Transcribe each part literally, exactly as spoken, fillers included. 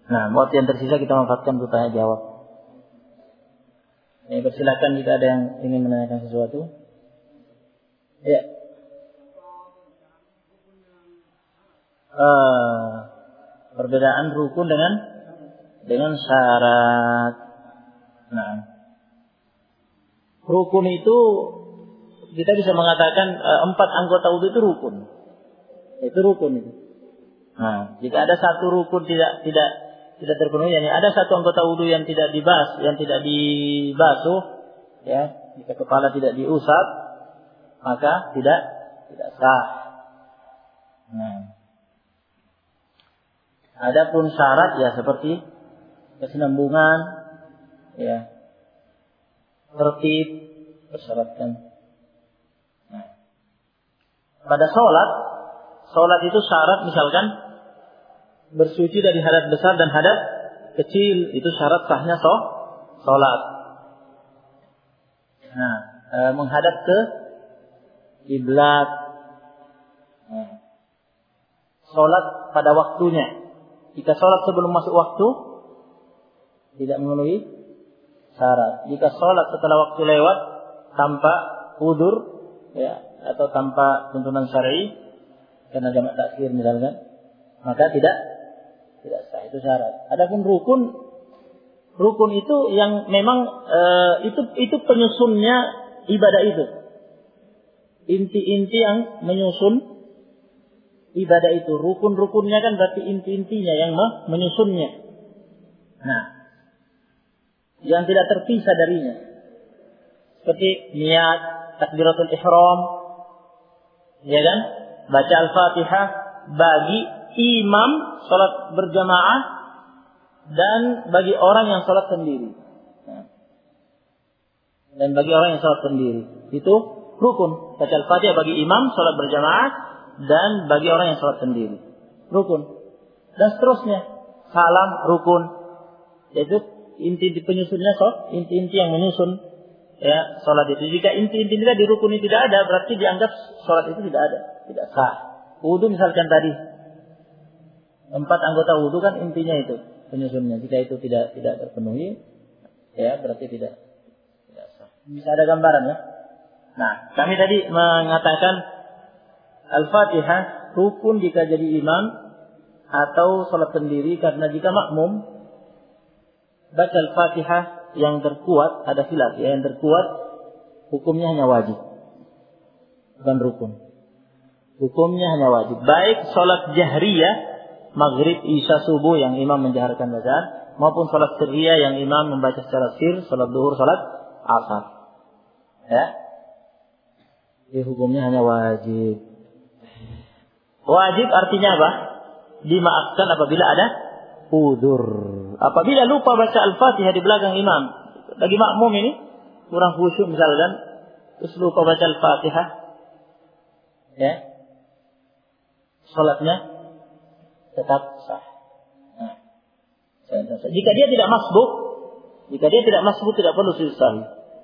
Nah, waktu yang tersisa kita manfaatkan untuk tanya jawab. Ya, persilakan jika ada yang ingin menanyakan sesuatu. Ya. Uh, perbedaan rukun dengan dengan syarat. Nah, rukun itu kita bisa mengatakan uh, empat anggota wudu itu rukun. Itu rukun itu. Nah, jika ada satu rukun tidak tidak tidak terpenuhi, yani ada satu anggota wudu yang tidak dibas, yang tidak dibasuh, ya, jika kepala tidak diusap, maka tidak tidak sah. Nah, adapun syarat ya seperti kesinambungan, ya, tertib, persyaratkan. Nah, pada sholat, sholat itu syarat misalkan bersuci dari hadas besar dan hadas kecil, itu syarat sahnya sholat. Nah, e, menghadap ke kiblat, nah, sholat pada waktunya. Jika sholat sebelum masuk waktu tidak memenuhi syarat. Jika sholat setelah waktu lewat tanpa udzur, ya, atau tanpa tuntunan syar'i karena jamak takhir misalkan, maka tidak tidak sah, itu syarat. Adapun rukun, rukun itu yang memang e, itu itu penyusunnya ibadah itu. Inti-inti yang menyusun ibadah itu. Rukun-rukunnya kan berarti inti-intinya yang menyusunnya. Nah, yang tidak terpisah darinya. Seperti niat, takbiratul ihram, ya kan? Baca Al-Fatihah bagi imam salat berjamaah dan bagi orang yang salat sendiri. Nah, dan bagi orang yang salat sendiri itu rukun. Baca Al-Fatihah bagi imam salat berjamaah dan bagi orang yang salat sendiri. Rukun. Dan seterusnya. Salam rukun. Yaitu inti penyusunnya salat, inti-inti yang menyusun ya salat itu. Jika inti-inti tidak dirukuni tidak ada, berarti dianggap salat itu tidak ada, tidak sah. Wudu misalkan tadi empat anggota wudu kan intinya itu penyusunnya. Jika itu tidak tidak terpenuhi, ya berarti tidak tidak sah. Bisa ada gambaran ya. Nah, kami tadi mengatakan Al-Fatihah rukun jika jadi imam atau salat sendiri, karena jika makmum baca Al-Fatihah yang terkuat, ada khilaf ya, yang terkuat hukumnya hanya wajib, bukan rukun. Hukumnya hanya wajib. Baik salat jahriyah, maghrib, isya, subuh yang imam menjaharkan bacaan, maupun salat sirriyah yang imam membaca secara sir, salat duhur, salat asar. Ya. Jadi hukumnya hanya wajib. Wajib artinya apa? Dimaafkan apabila ada udzur. Apabila lupa baca Al-Fatihah di belakang imam, bagi makmum ini kurang khusyuk misalkan, terus lupa baca Al-Fatihah, ya, salatnya tetap sah. Nah, jika dia tidak masbuk, jika dia tidak masbuk tidak perlu sujud sahwi.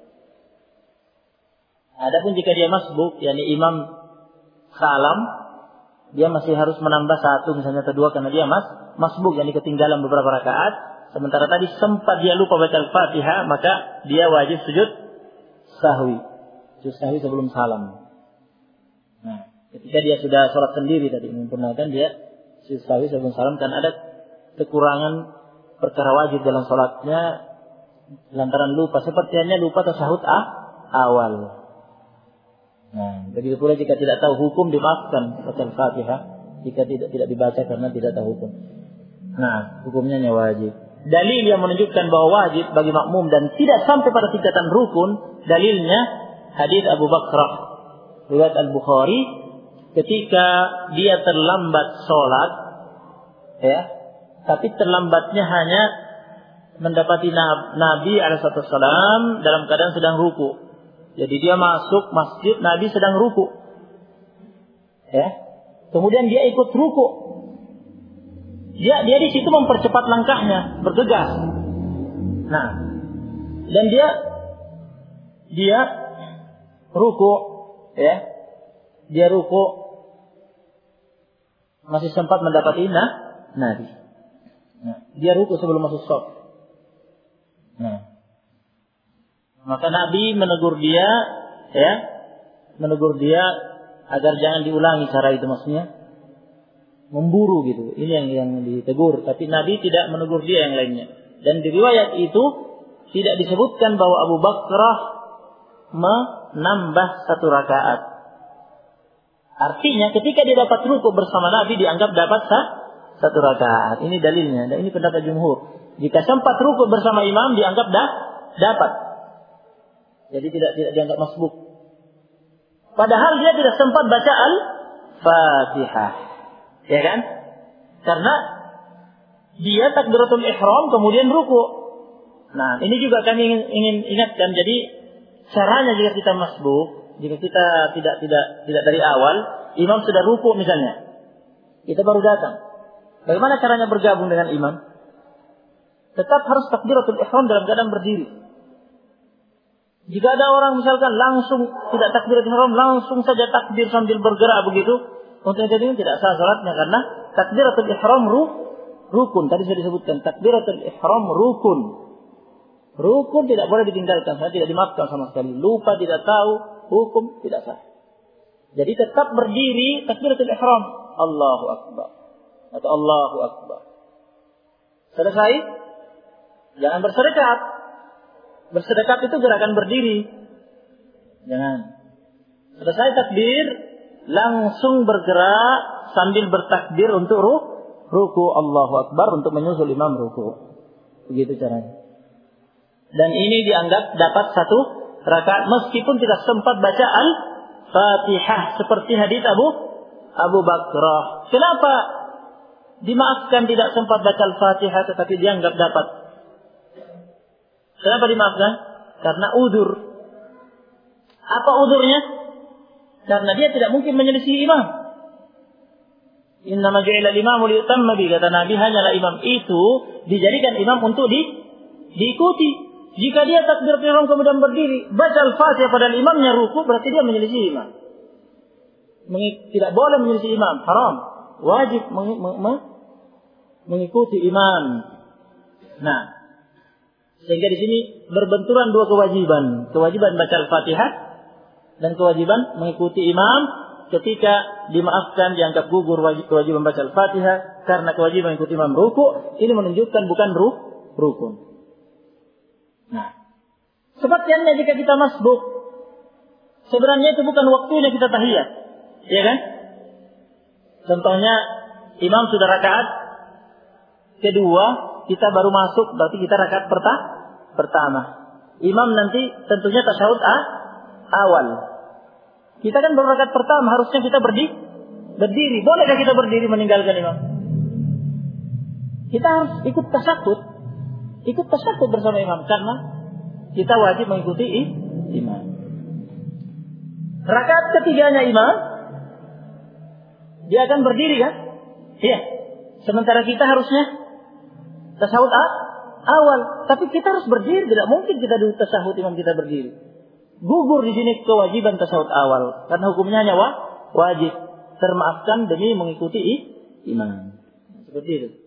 Adapun jika dia masbuk, yakni imam salam, dia masih harus menambah satu misalnya atau dua karena dia mas masbuk, yakni ketinggalan beberapa rakaat. Sementara tadi sempat dia lupa baca Al-Fatihah, maka dia wajib sujud sahwi. Sujud sahwi sebelum salam. Nah, ketika dia sudah sholat sendiri tadi menyempurnakan, dia sujud sahwi sebelum salam, karena ada kekurangan perkara wajib dalam sholatnya lantaran lupa, seperti hanya lupa tasyahud ah, awal. Nah, begitu pula jika tidak tahu hukum dimaafkan baca Al-Fatihah jika tidak tidak dibaca karena tidak tahu hukum. Nah, hukumnya hanya wajib. Dalil yang menunjukkan bahwa wajib bagi makmum dan tidak sampai pada tingkatan rukun, dalilnya hadis Abu Bakrah riwayat Al-Bukhari, ketika dia terlambat sholat, ya, tapi terlambatnya hanya mendapati Nabi alaihi wasallam dalam keadaan sedang ruku. Jadi dia masuk masjid, Nabi sedang ruku. Ya. Kemudian dia ikut ruku. Dia dia di situ mempercepat langkahnya, bergegas. Nah, dan dia dia ruku, ya. Dia ruku masih sempat mendapati nah, Nabi. Nah, dia ruku sebelum masuk shaf. Nah, maka Nabi menegur dia, ya, menegur dia agar jangan diulangi cara itu, maksudnya memburu gitu. Ini yang yang ditegur, tapi Nabi tidak menegur dia yang lainnya. Dan di riwayat itu tidak disebutkan bahwa Abu Bakrah menambah satu rakaat. Artinya ketika dia dapat ruku bersama Nabi dianggap dapat sah, satu rakaat. Ini dalilnya. Dan ini pendapat jumhur. Jika sempat ruku bersama imam dianggap dah dapat. Jadi tidak tidak dianggap masbuk. Padahal dia tidak sempat baca Al-Fatihah. Ya kan? Karena dia takbiratul ihram kemudian ruku. Nah, ini juga kami ingin, ingin ingatkan. Jadi caranya jika kita masbuk, jika kita tidak tidak tidak dari awal, imam sudah ruku misalnya, kita baru datang. Bagaimana caranya bergabung dengan imam? Tetap harus takbiratul ihram dalam keadaan berdiri. Jika ada orang misalkan langsung tidak takbiratul ihram, langsung saja takbir sambil bergerak begitu, untuk itu tidak sah salatnya karena takbiratul ihram ru, rukun. Tadi saya disebutkan takbiratul ihram rukun. Rukun tidak boleh ditinggalkan, saya tidak dimaafkan sama sekali. Lupa, tidak tahu, hukum tidak sah. Jadi tetap berdiri takbiratul ihram, Allahu Akbar atau Allahu Akbar. Selesai, jangan bersedekat. Bersedekat itu gerakan berdiri. Jangan. Selesai takbir, langsung bergerak sambil bertakbir untuk ruh, ruku Allahu Akbar untuk menyusul imam ruku. Begitu caranya. Dan ini dianggap dapat satu rakaat meskipun tidak sempat baca Al-Fatihah seperti hadis Abu Abu Bakrah. Kenapa dimaafkan tidak sempat baca Al-Fatihah tetapi dianggap dapat? Kenapa dimaafkan? Karena udzur. Apa udzurnya? Karena dia tidak mungkin menyelisih imam. Innama ju'ila al-imamu liyutamma bihi, kata Nabi, hanyalah imam itu dijadikan imam untuk di, diikuti. Jika dia takbiratul ihram kemudian berdiri, baca Al-Fatihah padahal imamnya ruku, berarti dia menyelisih imam. Tidak boleh menyelisih imam, haram. Wajib meng- meng- mengikuti imam. Nah, sehingga di sini berbenturan dua kewajiban, kewajiban baca Al-Fatihah dan kewajiban mengikuti imam. Ketika dimaafkan dianggap gugur wajib kewajiban baca Al-Fatihah karena kewajiban mengikuti imam ruku, ini menunjukkan bukan ruh, rukun. Nah, sepertinya jika kita masbuk, sebenarnya itu bukan waktunya kita tahiyat, ya kan? Contohnya imam sudah rakaat kedua, kita baru masuk, berarti kita rakaat perta- pertama. Imam nanti tentunya tasyahud a- awal. Kita kan baru rakaat pertama, harusnya kita berdiri. Berdiri, bolehkah kita berdiri meninggalkan imam? Kita harus ikut tasyahud. Ikut tasyahud bersama imam karena kita wajib mengikuti imam. Rakaat ketiganya imam, dia akan berdiri kan? Iya. Sementara kita harusnya tasyahud awal, tapi kita harus berdiri. Tidak mungkin kita dulu tasyahud imam kita berdiri. Gugur di sini kewajiban tasyahud awal karena hukumnya hanya wajib, termaafkan demi mengikuti imam. Seperti itu.